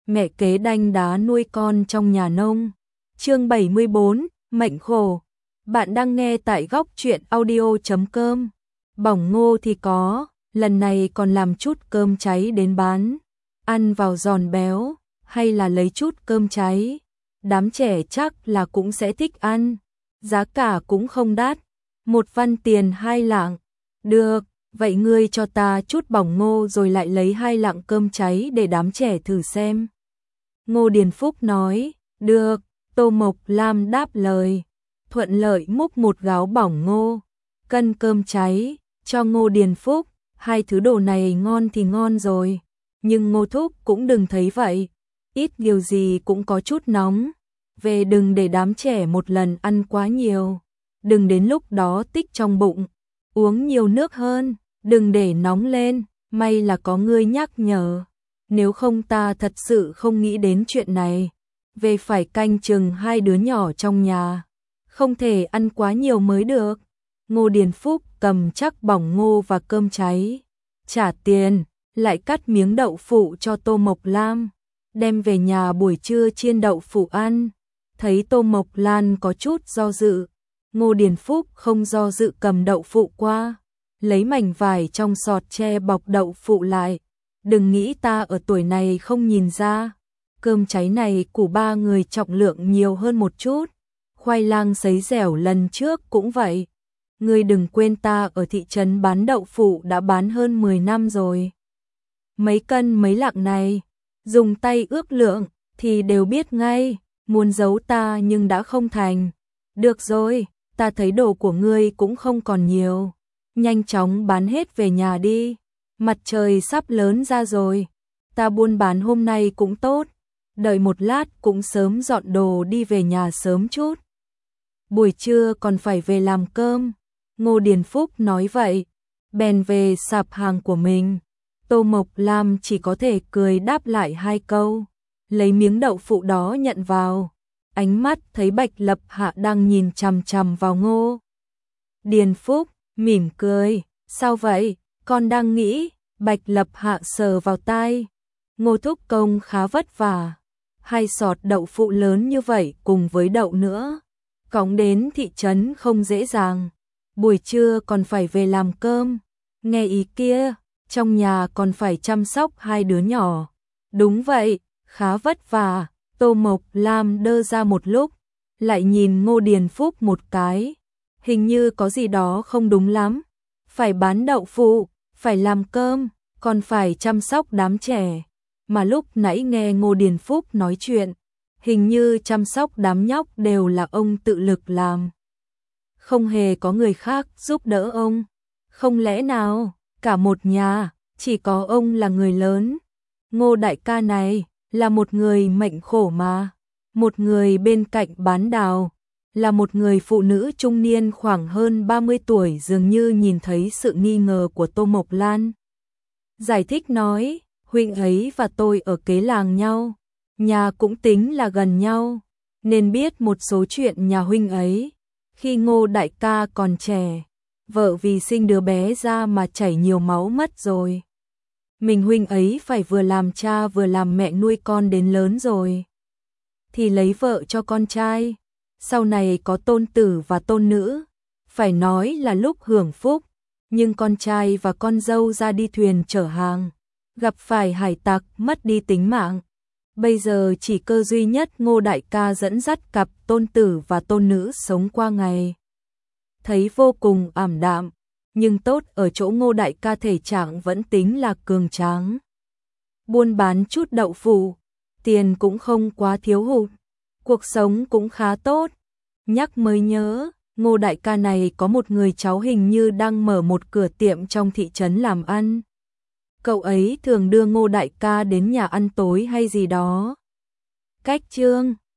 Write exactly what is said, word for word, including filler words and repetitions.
mẹ kế đanh đá nuôi con trong nhà nông. Chương bảy mươi bốn, mệnh khổ. Bạn đang nghe tại góc truyện audio chấm com. Bỏng ngô thì có, lần này còn làm chút cơm cháy đến bán. Ăn vào giòn béo, hay là lấy chút cơm cháy. Đám trẻ chắc là cũng sẽ thích ăn. Giá cả cũng không đắt, một văn tiền hai lạng. Được, vậy ngươi cho ta chút bỏng ngô rồi lại lấy hai lạng cơm cháy để đám trẻ thử xem. Ngô Điền Phúc nói, được. Tô Mộc Lam đáp lời, thuận lợi múc một gáo bỏng ngô, cân cơm cháy, cho Ngô Điền Phúc. Hai thứ đồ này ngon thì ngon rồi, nhưng Ngô Thúc cũng đừng thấy vậy, ít nhiều gì cũng có chút nóng. Về đừng để đám trẻ một lần ăn quá nhiều, đừng đến lúc đó tích trong bụng. Uống nhiều nước hơn, đừng để nóng lên, may là có ngươi nhắc nhở. Nếu không ta thật sự không nghĩ đến chuyện này. Về phải canh chừng hai đứa nhỏ trong nhà, không thể ăn quá nhiều mới được. Ngô Điền Phúc cầm chắc bỏng ngô và cơm cháy, trả tiền, lại cắt miếng đậu phụ cho Tô Mộc Lam, đem về nhà buổi trưa chiên đậu phụ ăn. Thấy Tô Mộc Lan có chút do dự, Ngô Điền Phúc không do dự cầm đậu phụ qua, lấy mảnh vải trong sọt che bọc đậu phụ lại. Đừng nghĩ ta ở tuổi này không nhìn ra, cơm cháy này của ba người trọng lượng nhiều hơn một chút. Khoai lang sấy dẻo lần trước cũng vậy. Ngươi đừng quên ta ở thị trấn bán đậu phụ đã bán hơn mười năm rồi. Mấy cân mấy lạng này, dùng tay ước lượng thì đều biết ngay, muốn giấu ta nhưng đã không thành. Được rồi, ta thấy đồ của ngươi cũng không còn nhiều, nhanh chóng bán hết về nhà đi. Mặt trời sắp lớn ra rồi, ta buôn bán hôm nay cũng tốt, đợi một lát cũng sớm dọn đồ đi về nhà sớm chút. Buổi trưa còn phải về làm cơm. Ngô Điền Phúc nói vậy, bèn về sạp hàng của mình. Tô Mộc Lam chỉ có thể cười đáp lại hai câu, lấy miếng đậu phụ đó nhận vào. Ánh mắt thấy Bạch Lập Hạ đang nhìn chằm chằm vào Ngô Điền Phúc, mỉm cười, sao vậy? Con đang nghĩ. Bạch Lập Hạ sờ vào tai, Ngô thúc công khá vất vả, hai sọt đậu phụ lớn như vậy cùng với đậu nữa, cõng đến thị trấn không dễ dàng, buổi trưa còn phải về làm cơm. Nghe ý kia, trong nhà còn phải chăm sóc hai đứa nhỏ. Đúng vậy, khá vất vả. Tô Mộc Lam đơ ra một lúc, lại nhìn Ngô Điền Phúc một cái, hình như có gì đó không đúng lắm. Phải bán đậu phụ, phải làm cơm, còn phải chăm sóc đám trẻ. Mà lúc nãy nghe Ngô Điền Phúc nói chuyện, hình như chăm sóc đám nhóc đều là ông tự lực làm, không hề có người khác giúp đỡ ông. Không lẽ nào cả một nhà chỉ có ông là người lớn? Ngô đại ca này là một người mệnh khổ mà. Một người bên cạnh bán đào là một người phụ nữ trung niên khoảng hơn ba mươi tuổi, dường như nhìn thấy sự nghi ngờ của Tô Mộc Lan. Giải thích nói, huynh ấy và tôi ở kế làng nhau, nhà cũng tính là gần nhau, nên biết một số chuyện nhà huynh ấy. Khi Ngô đại ca còn trẻ, vợ vì sinh đứa bé ra mà chảy nhiều máu mất rồi. Mình huynh ấy phải vừa làm cha vừa làm mẹ nuôi con đến lớn rồi, thì lấy vợ cho con trai. Sau này có tôn tử và tôn nữ, phải nói là lúc hưởng phúc, nhưng con trai và con dâu ra đi thuyền chở hàng, gặp phải hải tặc mất đi tính mạng. Bây giờ chỉ cơ duy nhất Ngô đại ca dẫn dắt cặp tôn tử và tôn nữ sống qua ngày. Thấy vô cùng ảm đạm, nhưng tốt ở chỗ Ngô đại ca thể trạng vẫn tính là cường tráng. Buôn bán chút đậu phụ, tiền cũng không quá thiếu hụt, cuộc sống cũng khá tốt. Nhắc mới nhớ, Ngô đại ca này có một người cháu hình như đang mở một cửa tiệm trong thị trấn làm ăn. Cậu ấy thường đưa Ngô đại ca đến nhà ăn tối hay gì đó. Cách chương